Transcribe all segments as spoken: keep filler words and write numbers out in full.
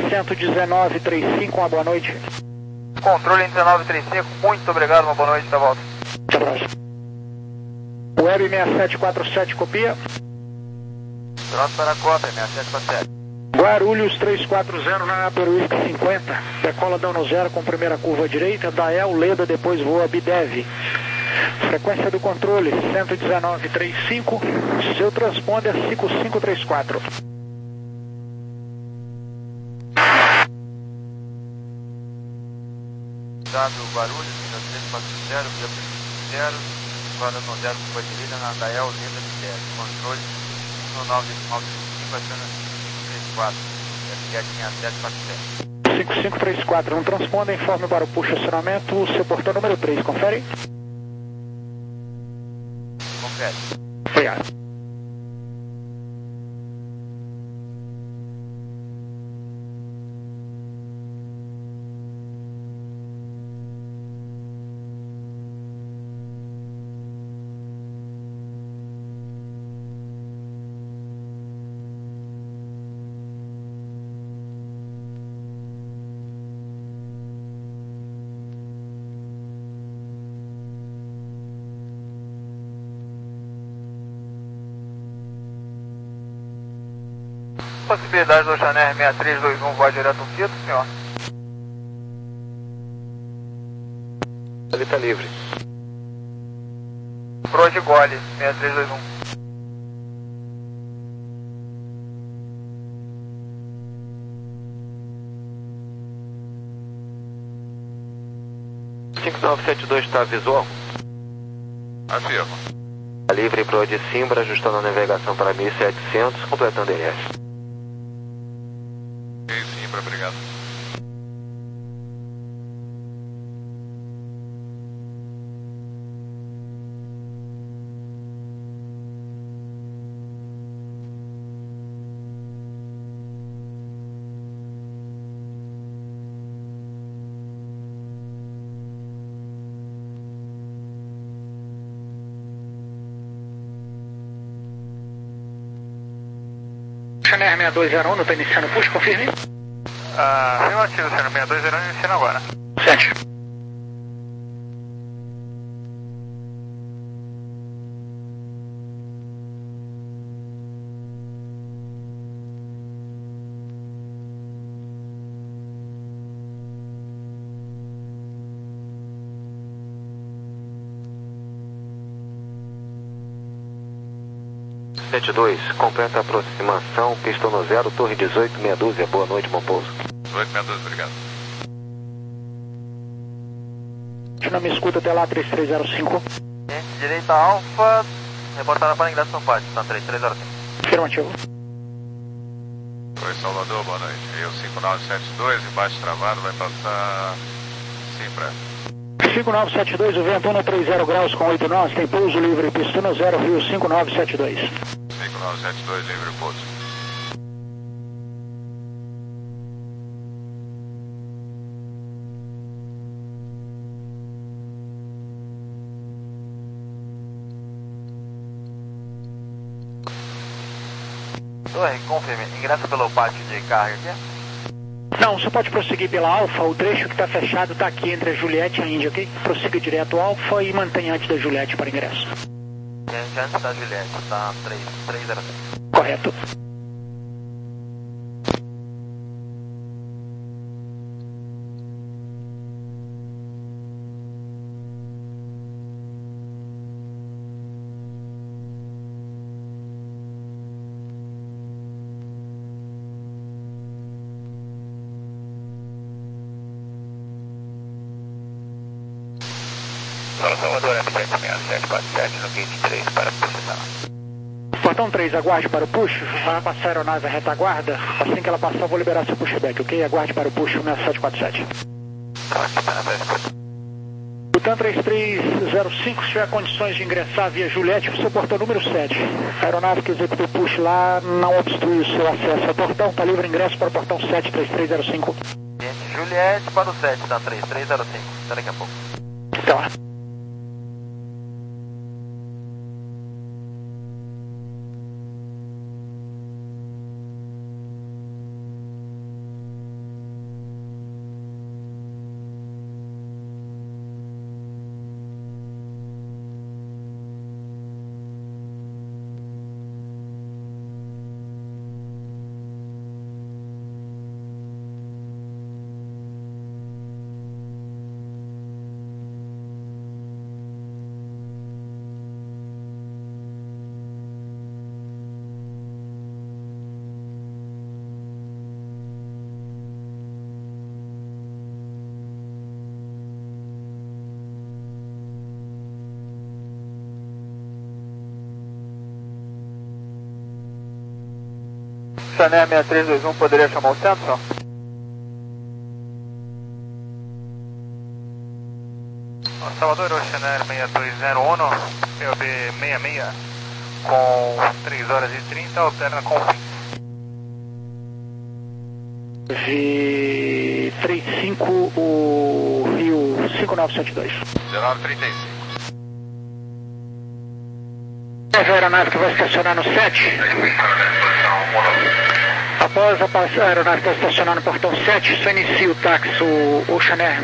cento e dezenove, trinta e cinco, uma boa noite. Controle em dezenove trinta e cinco, muito obrigado, uma boa noite, tá volta. Até a próxima. Web seis sete quatro sete, copia. Pronto para a cópia, seis sete quatro sete. Guarulhos três quatro zero na Peruísca cinquenta, decola dano zero com primeira curva à direita, Dael, Leda, depois voa Bidev. Frequência do controle cento e dezenove, trinta e cinco, seu transponder é cinco cinco três quatro. Dado Guarulhos, três quatro zero, via zero, guarda no zero curva à direita, na Dael, Leda, Bidev. Controle um nove nove cinco, apenas três quatro, F seis sete quatro sete. cinco cinco três quatro, um transponder, informe para o push acionamento, seu portão número três, confere? Confere. Obrigado. Possibilidade do Oceaner seis três dois um voar direto ao Quito, senhor? Ele está livre. Pro de Gole, seis três dois um. cinco nove sete dois está visual? Afirma. Está livre pro de Simbra, ajustando a navegação para mil e setecentos, completando N S. Simbra, obrigado. Oceaner seis dois zero um, não está iniciando o push, confirme? Ah, afirmativo, Oceaner seis dois zero um, iniciando agora. sete. sete dois, completa a aproximação, pista no zero, torre dezoito, meia dúzia, boa noite, bom pouso. dezoito, meia dúzia, obrigado. Não me escuta até lá, três três zero cinco. Direita Alfa, reportada para ingresso São Paulo, está três três zero cinco. Afirmativo. Oi, Salvador, boa noite. Eu cinco nove sete dois, embaixo travado, vai passar Simbra. cinco nove sete dois, o vento um trinta graus com oito nós, tem pouso livre, pista no zero, Rio cinco nove sete dois. cinco nove sete dois, livre pouso. Torre, confirme, ingressa pelo pátio de carga aqui? Não, você pode prosseguir pela Alfa, o trecho que está fechado está aqui entre a Juliette e a Índia, ok? Prossiga direto Alfa e mantenha antes da Juliette para ingresso. Gente, antes da Juliette, está três três zero cinco. Correto. Salvador, F sete seis sete quatro sete, no gate três para posição. Portão três, aguarde para o push, vai passar a aeronave à retaguarda, assim que ela passar eu vou liberar seu pushback, ok? Aguarde para o push seis sete quatro sete. Butan três três zero cinco, se tiver condições de ingressar via Juliette, seu portão número sete. A aeronave que executou o push lá não obstrui o seu acesso ao portão, está livre ingresso para o portão sete três três zero cinco. Juliette para o sete, tá três três zero cinco, até daqui a pouco. Até lá. Oceaner seis três dois um, poderia chamar o centro, senhor? Salvador, Oceaner seis dois zero um, P O B sessenta e seis, com três horas e trinta, alterna com vinte. V trinta e cinco, o Rio cinco nove sete dois. dezenove trinta e cinco. Após a aeronave que vai estacionar no sete. Após a aeronave que vai estacionar no portão sete, só inicia o táxi, o Oceaner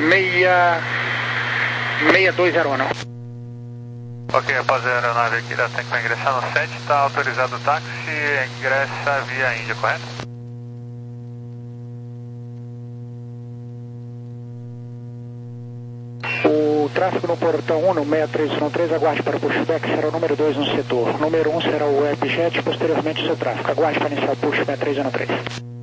seis dois zero um. Ok, após a aeronave aqui da Tank vai ingressar no sete, está autorizado o táxi, ingressa via Índia, correto? O tráfego no portão um, no seis três um três, aguarde para o pushback, será o número dois no setor. O número um será o Webjet, posteriormente o seu tráfego. Aguarde para iniciar o push seis três um três.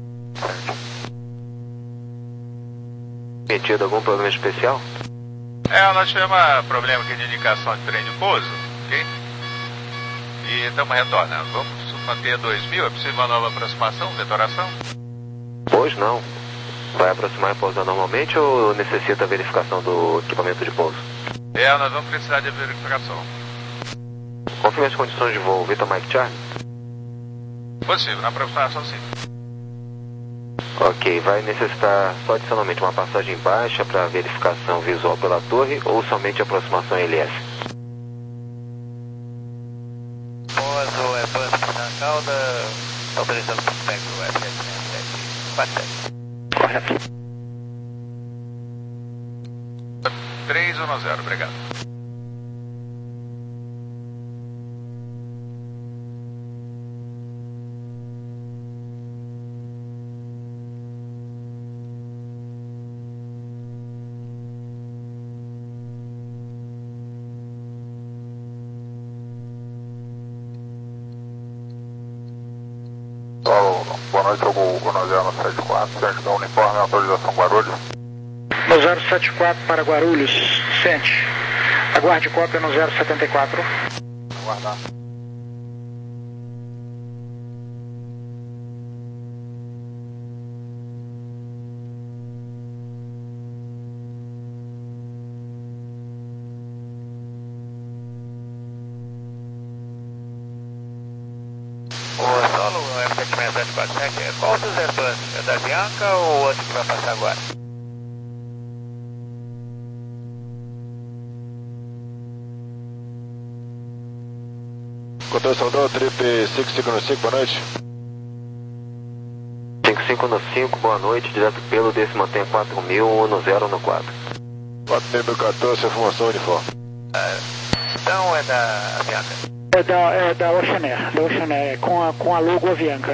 Metido algum problema especial? É, nós tivemos um problema aqui de indicação de trem de pouso, ok? E estamos retornando. Vamos manter dois mil, é possível uma nova aproximação, detoração? Pois não. Vai aproximar e pousar normalmente ou necessita verificação do equipamento de pouso? É, nós vamos precisar de verificação. Confirme as condições de voo, Vitor Mike Charlie. Possível, na aproximação sim. Ok, vai necessitar só adicionalmente uma passagem baixa para verificação visual pela torre ou somente aproximação L S? Pouso é bus na cauda, autorizando o pushback do F S sete quatro sete. Correto. três um zero, obrigado. Boa noite, eu vou o zero sete quatro, sente da uniforme, autorização Guarulhos. No zero sete quatro para Guarulhos, sente. Aguarde cópia no zero setenta e quatro. Aguardar. O solo F sete seis sete quatro sete, qual dos Airbus? É da Bianca ou o outro que vai passar agora? Controle Soldado, trip cinco cinco cinco, boa noite. cinco cinco no cinco, boa noite, direto pelo desse mantém quatro mil no zero no quatro. quatro mil quatorze, informação uniforme. Ah, então é da Bianca. É da, é da Oceaner, da Oceaner, com a, com a logo Avianca.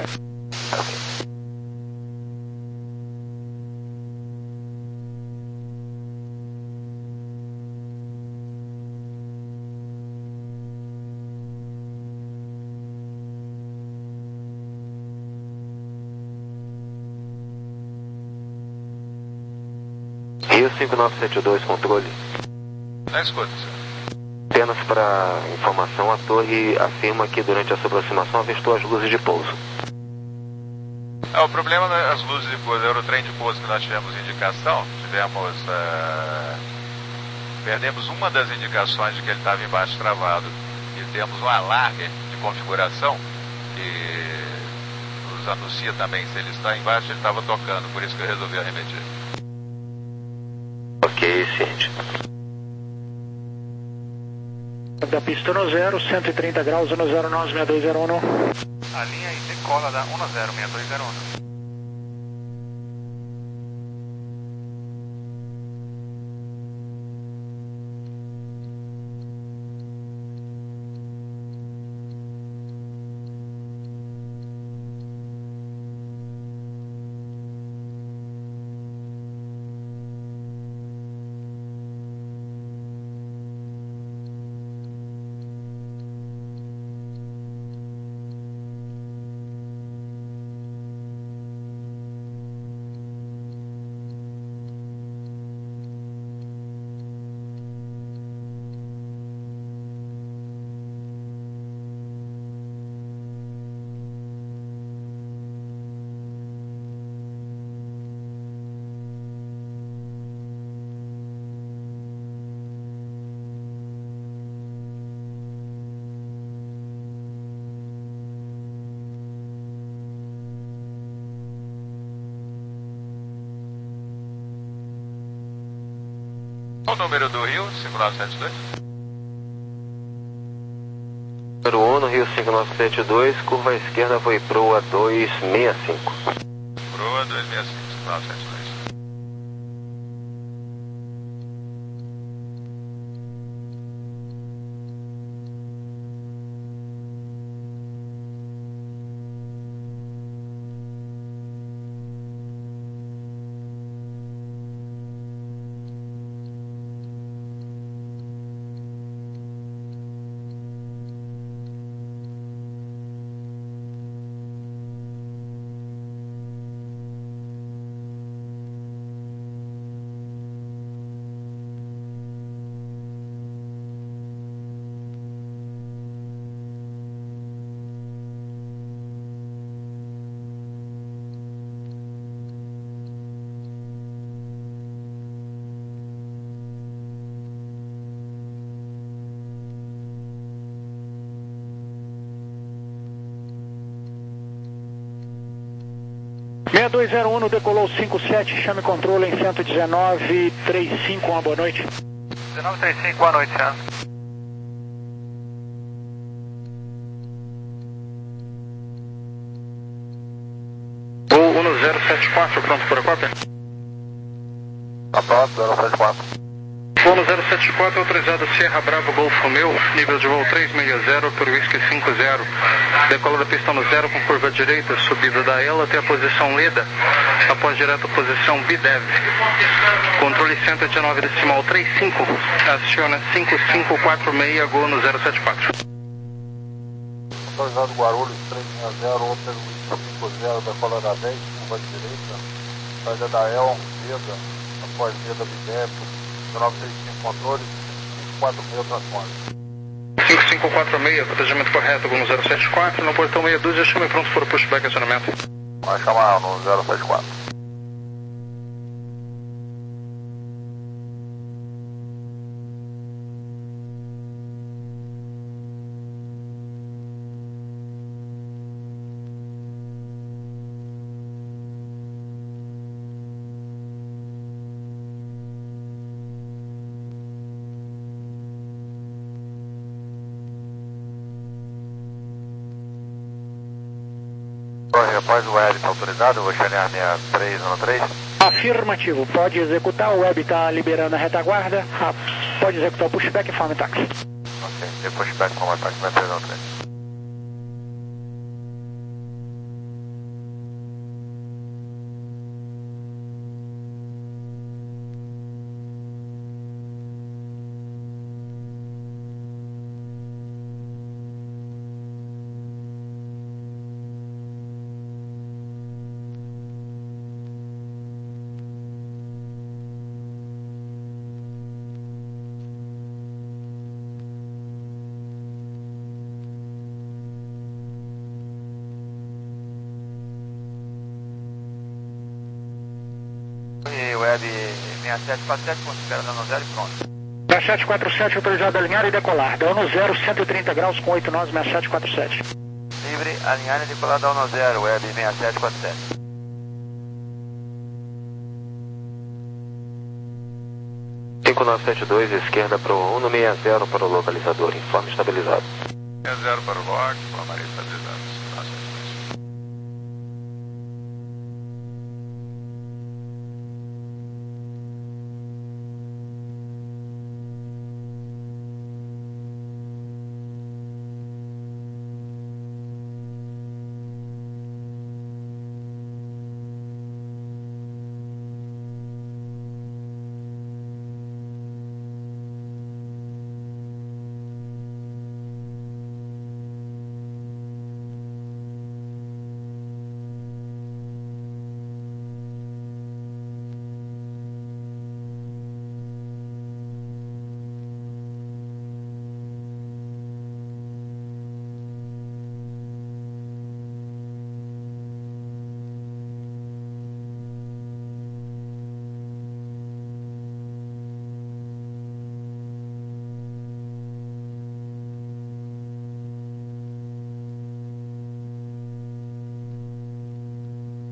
Rio cinco nove sete dois, controle. Na escuta, senhor. Apenas para informação, a torre afirma que durante a sua aproximação avistou as luzes de pouso. É, o problema das luzes de pouso, era o trem de pouso que nós tivemos indicação, tivemos, uh, perdemos uma das indicações de que ele estava embaixo travado e temos um alarme de configuração que nos anuncia também se ele está embaixo, ele estava tocando, por isso que eu resolvi arremeter. Ok, ciente. Da pista no zero, cento e trinta graus, no zero nove seis dois zero um. A linha e decola da um zero seis dois zero um. Qual o número do Rio? cinco nove sete dois? Número um no Rio cinco nove sete dois, curva esquerda foi proa dois seis cinco. Proa dois seis cinco, cinco nove sete dois. seis dois zero um decolou cinco sete, chame controle em cento e dezenove trinta e cinco, uma boa noite. dezenove trinta e cinco, boa noite, Sam. Voo um zero sete quatro, pronto para a cópia? Tá pronto, zero sete quatro. Voo zero sete quatro, autorizado Sierra Bravo Golf Romeo, nível de voo três seis zero por Whisky cinco zero. Decola da pista no zero com curva direita, subida da ela até a posição Leda, após direto posição B D E V. Controle cento e dezenove decimal trinta e cinco, aciona cinco cinco quatro seis, Gol no zero sete quatro. Autorizado Guarulhos três seis zero, Opel Whisky cinco zero, decola da dez, curva direita, saída da El, Leda, após Leda B D E V, dezenove trinta e cinco controle, cinco quatro seis transponder. cinco cinco quatro seis, protegimento correto, Gol no zero sete quatro, no portão meia dúzia, chame pronto para o pushback acionamento. Vai chamar no zero sete quatro. Após o web está autorizado, eu vou chanear minha três um três. Afirmativo, pode executar, o web está liberando a retaguarda, ah, pode executar o pushback e forma táxi. Ok, depois pushback e forma táxi, minha três um três. Web seis sete quatro sete, ponto espera dando zero e pronto. seis sete quatro sete, autorizado a alinhar e decolar. Dano zero, cento e trinta graus com oito nós, seis sete quatro sete. Livre, alinhar e decolar dano zero, Web seis sete quatro sete. cinco nove sete dois, esquerda para o um no seis zero para o localizador, informe estabilizado. seis zero para o log, informarei estabilizado.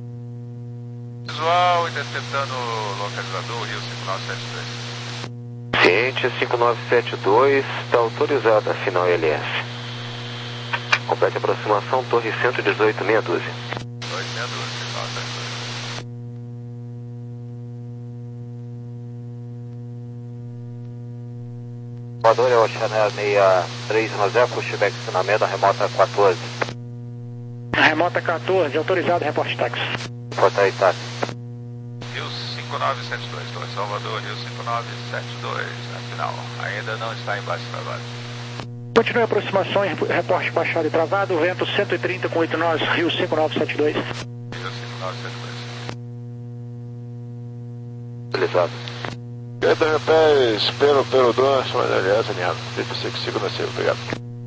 Visual, interceptando o localizador, Rio cinco nove sete dois. Ciente cinco nove sete dois, está autorizada a final L S. Complete aproximação, torre cento e dezoito, meia dúzia. dois meia dúzia, nota dois. Salvador é o Chanel seis três um zero, pushback ensinamento da remota quatorze. Remota quatorze, autorizado, reporte táxi. Reporte aí, táxi. Rio cinco nove sete dois, Torre Salvador, Rio cinco nove sete dois, na final. Ainda não está embaixo travado. Continue a aproximação em reporte baixado e travado, vento cento e trinta com oito nós, Rio cinco nove sete dois. Rio cinco nove sete dois. Autorizado. Entra meu pé, espero pelo dono, chama de aliás, alinhado. Deixa eu que sigo na C, obrigado.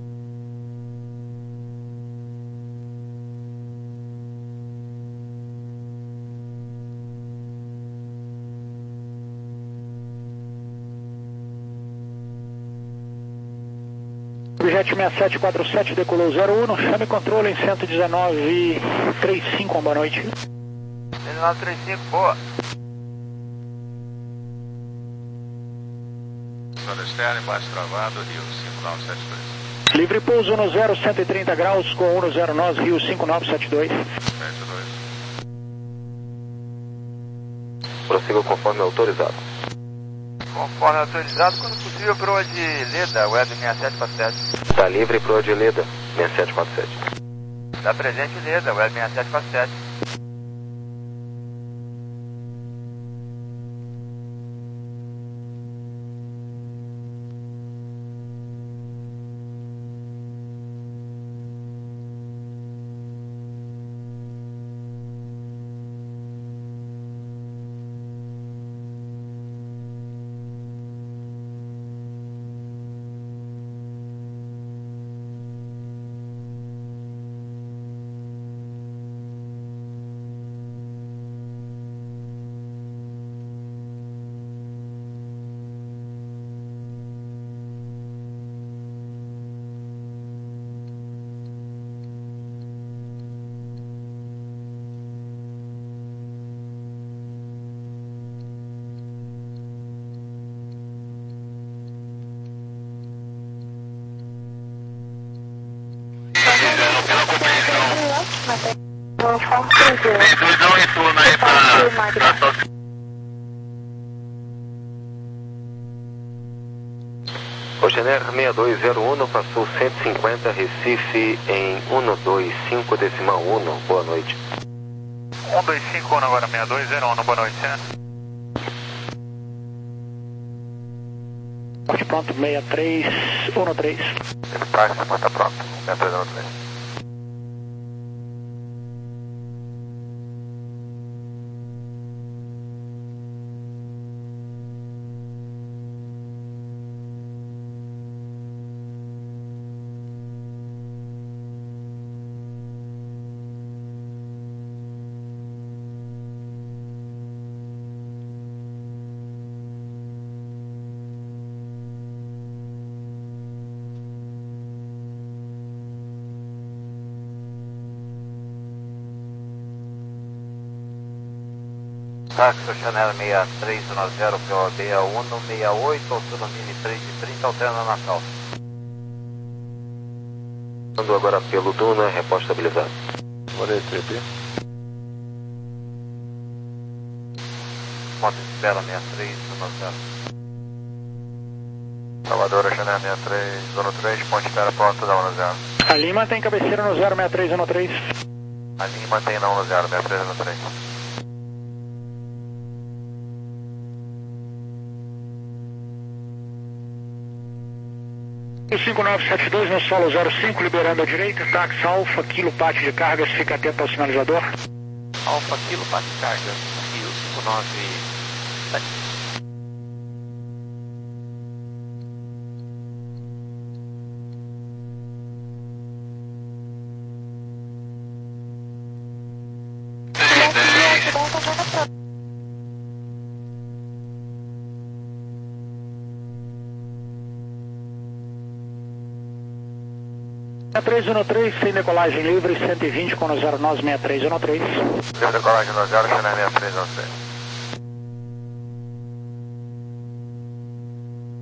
Objeto seis sete quatro sete decolou zero um, chame controle em cento e dezenove trinta e cinco, boa noite. dezenove trinta e cinco, boa. Zona externa, embaixo travado, Rio cinco nove sete dois. Livre pouso no zero, cento e trinta graus, com um no zero nós, Rio cinco nove sete dois. sete dois. Prossiga conforme autorizado. Conforme autorizado, quando possível, proa de Leda, web seis sete quatro sete. Está livre para o de Leda, seis sete quatro sete. Está presente Leda, web seis sete quatro sete. Oceaner seis dois zero um, passou cento e cinquenta, Recife em cento e vinte e cinco decimal um, boa noite. um dois cinco um agora, seis dois zero um, boa noite, né? Porte pronto, seis três um três. Táxi, está pronto, seis três um três. Táxi Chanel seis três um zero, P O B um seis oito, altura mini três de trinta, alterna Natal. Ando agora pelo Duna, reposto estabilizado. Morei, três P. Moto de espera seis três um zero. Salvador, Chanel seis três um três, ponte espera pronto da um zero. A Lima tem cabeceira no zero seis três um três. A linha mantém na um zero, seis três um três. cinco nove sete dois no solo zero cinco, liberando a direita, táxi Alfa, Kilo Pátio de cargas, fica atento ao sinalizador. Alfa, Kilo Pátio de cargas, Rio cinco nove sete. três um três, sem decolagem livre, cento e vinte com no zero nós, seis três um três. Livre decolagem no zero, Chanel seis três um três.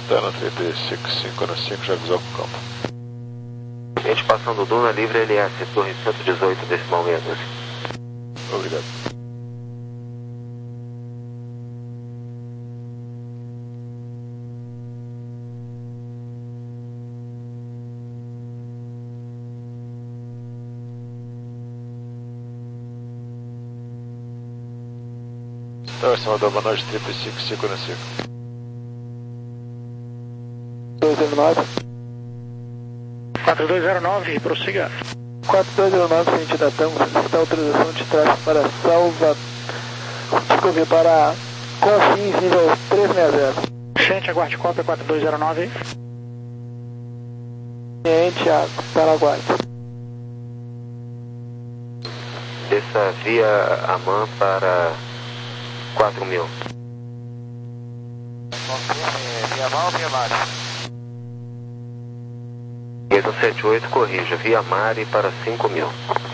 Lanterna trinta e cinco, cinco na cinco, já avisou pro campo. Gente passando Duna Livre L S, torre cento e dezoito, decimal meia doze. Obrigado. Então, estimador, boa noite, trinta e cinco, cinco na cinco. dois zero nove. quatro dois zero nove, prossiga. quatro dois zero nove, frente da Tango, solicita autorização de tráfego para Salva... Desculpe, para Confins, nível trezentos e sessenta. Gente, aguarde cópia quatro dois zero nove. Cliente, Paraguai. Desça via Aman para quatro mil. Confirme, via Aman ou via Mari? Gate cento e setenta e oito, corrija, via Mari para cinco mil.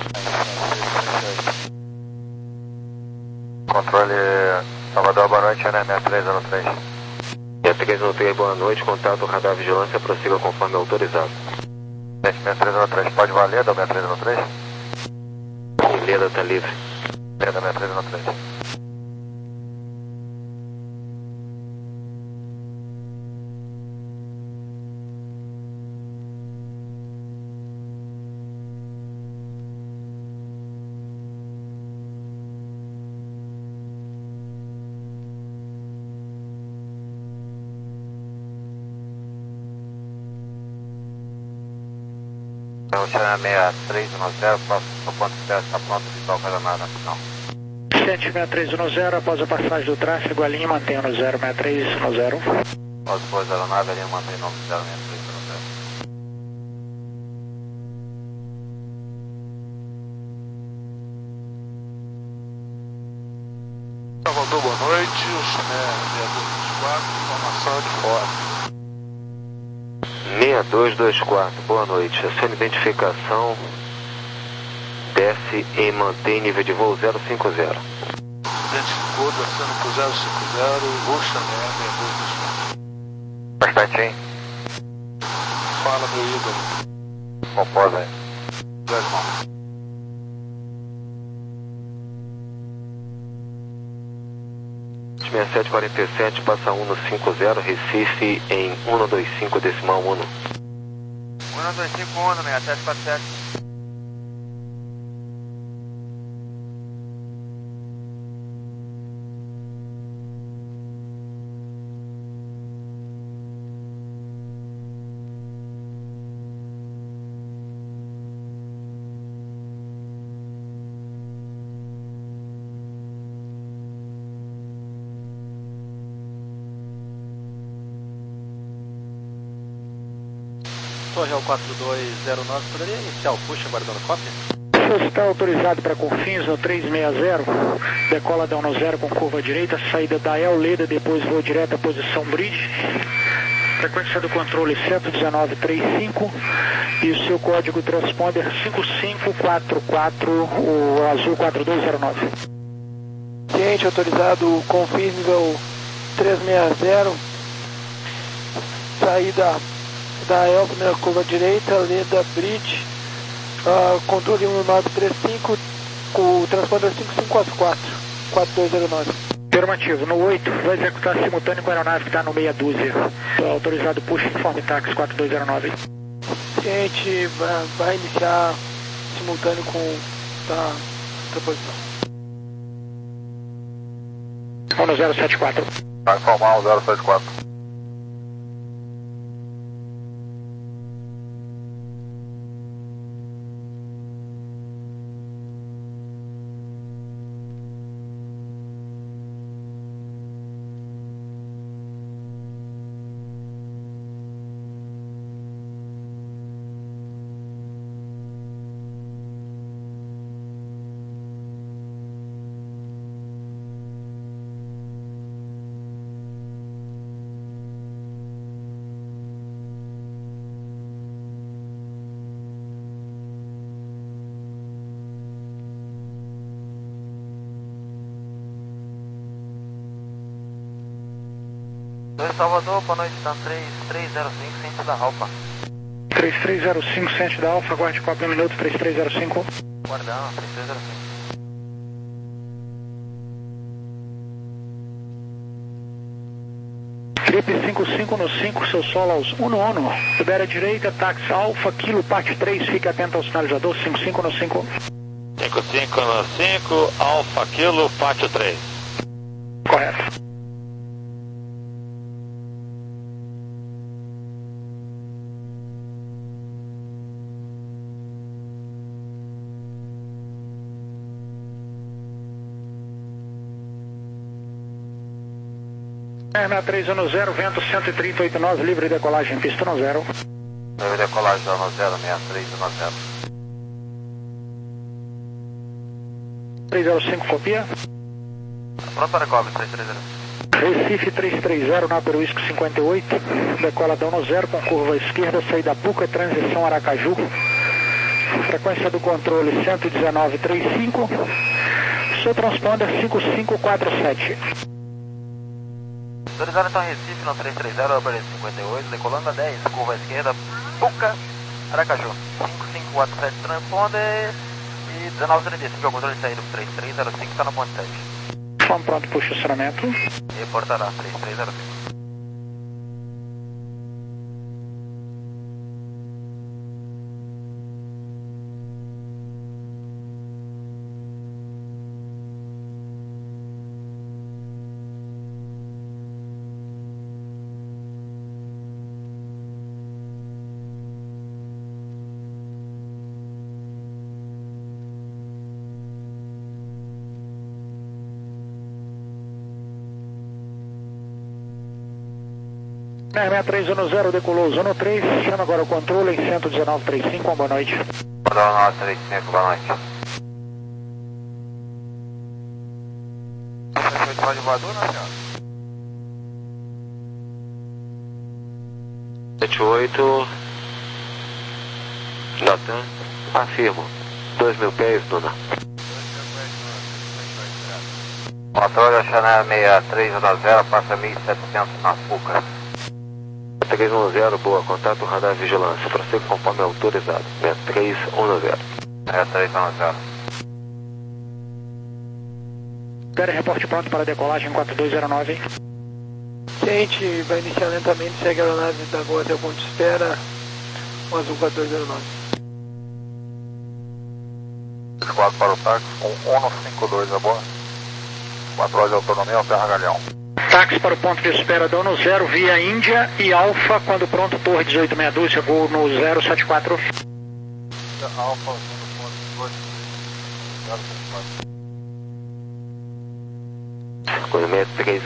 Controle Salvador, boa noite, né? sessenta e três zero três. sessenta e três zero três, boa noite, contato radar vigilância, prossiga conforme autorizado. sessenta e três zero três, pode valer, da sessenta e três zero três? Sim, Leda está livre. Leda, sessenta e três zero três. Oceana sessenta e três um zero, próximo ponto de teste, está pronto, visual para a nacional. sete seis três um zero, após a passagem do tráfego, a linha mantém no zero seis três um zero. Após o dois zero nove, a linha mantém no zero seis três um zero. Salvador, boa noite, o Chimé seis dois dois quatro, informação de fora. seis dois dois quatro, boa noite. A sua identificação desce e mantém nível de voo zero cinco zero. Identificou, descendo pro zero cinco zero, o Chimé seis dois dois quatro. Bastante, Fala, meu ídolo. composa aí. Zé, irmão. sessenta e sete quarenta e sete, passa um no cinco zero, Recife em cento e vinte e cinco, decimal um. um dois cinco um, sessenta e sete quatro sete. Torre ao quatro dois zero nove, poderia iniciar o push aguardando cópia? Você está autorizado para Confins no três seis zero, decola da um zero com curva direita, saída da El Leda, depois voo direto à posição bridge. Frequência do controle cento e dezenove trinta e cinco e o seu código transponder cinco cinco quatro quatro, o azul quatro dois zero nove. Cliente autorizado Confins nível três seis zero, saída da El, primeira curva direita, Leda Bridge, uh, controle um nove três cinco, com o transponder cinco cinco quatro quatro, quatro dois zero nove. Afirmativo, no oito, vai executar simultâneo com a aeronave que está no meia dúzia. Autorizado push informe táxi quatro dois zero nove. Cliente vai, vai iniciar simultâneo com a outra posição. um zero sete quatro. Vai informar o zero sete quatro. dois Salvador, boa noite, está três três zero cinco, centro da Alfa. três três zero cinco, centro da Alfa, aguarde cópia um minuto, três três zero cinco. Guardão, três três zero cinco. Trip cinco cinco no cinco, seu solo aos um no Ono. Libera à direita, táxi Alfa, Kilo, parte três, fique atento ao sinalizador, cinco cinco no cinco. cinco cinco no cinco, Alfa Kilo, pátio três. Correto. R seis três um zero, vento cento e trinta e oito nós, livre decolagem, pista no zero. Livre decolagem no zero, seis três um zero. três zero cinco, copia. Pronto para cobre, três três zero cinco. Recife três três zero, na Peruísco cinquenta e oito, decoladão no zero, com curva esquerda, saída Puca, transição Aracaju. Frequência do controle cento e dezenove trinta e cinco, seu transponder cinco cinco quatro sete. Autorizado então Recife, no três três zero, Uber cinquenta e oito, decolando a dez, curva esquerda, Puca, Aracaju, cinco cinco quatro sete transponder e dezenove trinta e cinco, é o controle de saída do três três zero cinco, está no ponto sete. Vamos pronto para o estacionamento. Reportará, três três zero cinco. R seis três um zero, decolou zona três, chama agora o controle em cento e dezenove trinta e cinco, boa noite. dezenove trinta e cinco, boa noite. Você foi de rádio voador, não, senhor? sete oito, Natan, afirmo, dois mil pés, Duna. Motor Chanel seis três um zero, passa mil e setecentos na Puca. três um zero, boa, contato radar vigilância, prossiga conforme autorizado, seis três um zero. seis três um zero. Espera, reporte pronto para decolagem quatro dois zero nove. Ciente, vai iniciar lentamente, segue a aeronave da Gol até o ponto de espera, o azul quatro dois zero nove. quatro para o táxi, um Ono cinco dois, a bordo. quatro horas de autonomia, Terra Galeão. Táxi para o ponto de espera do no zero, via Índia e Alfa, quando pronto, Torre dezoito meia dúzia, Gol no zero sete quatro. Alfa, zero sete quatro. Coisa seis três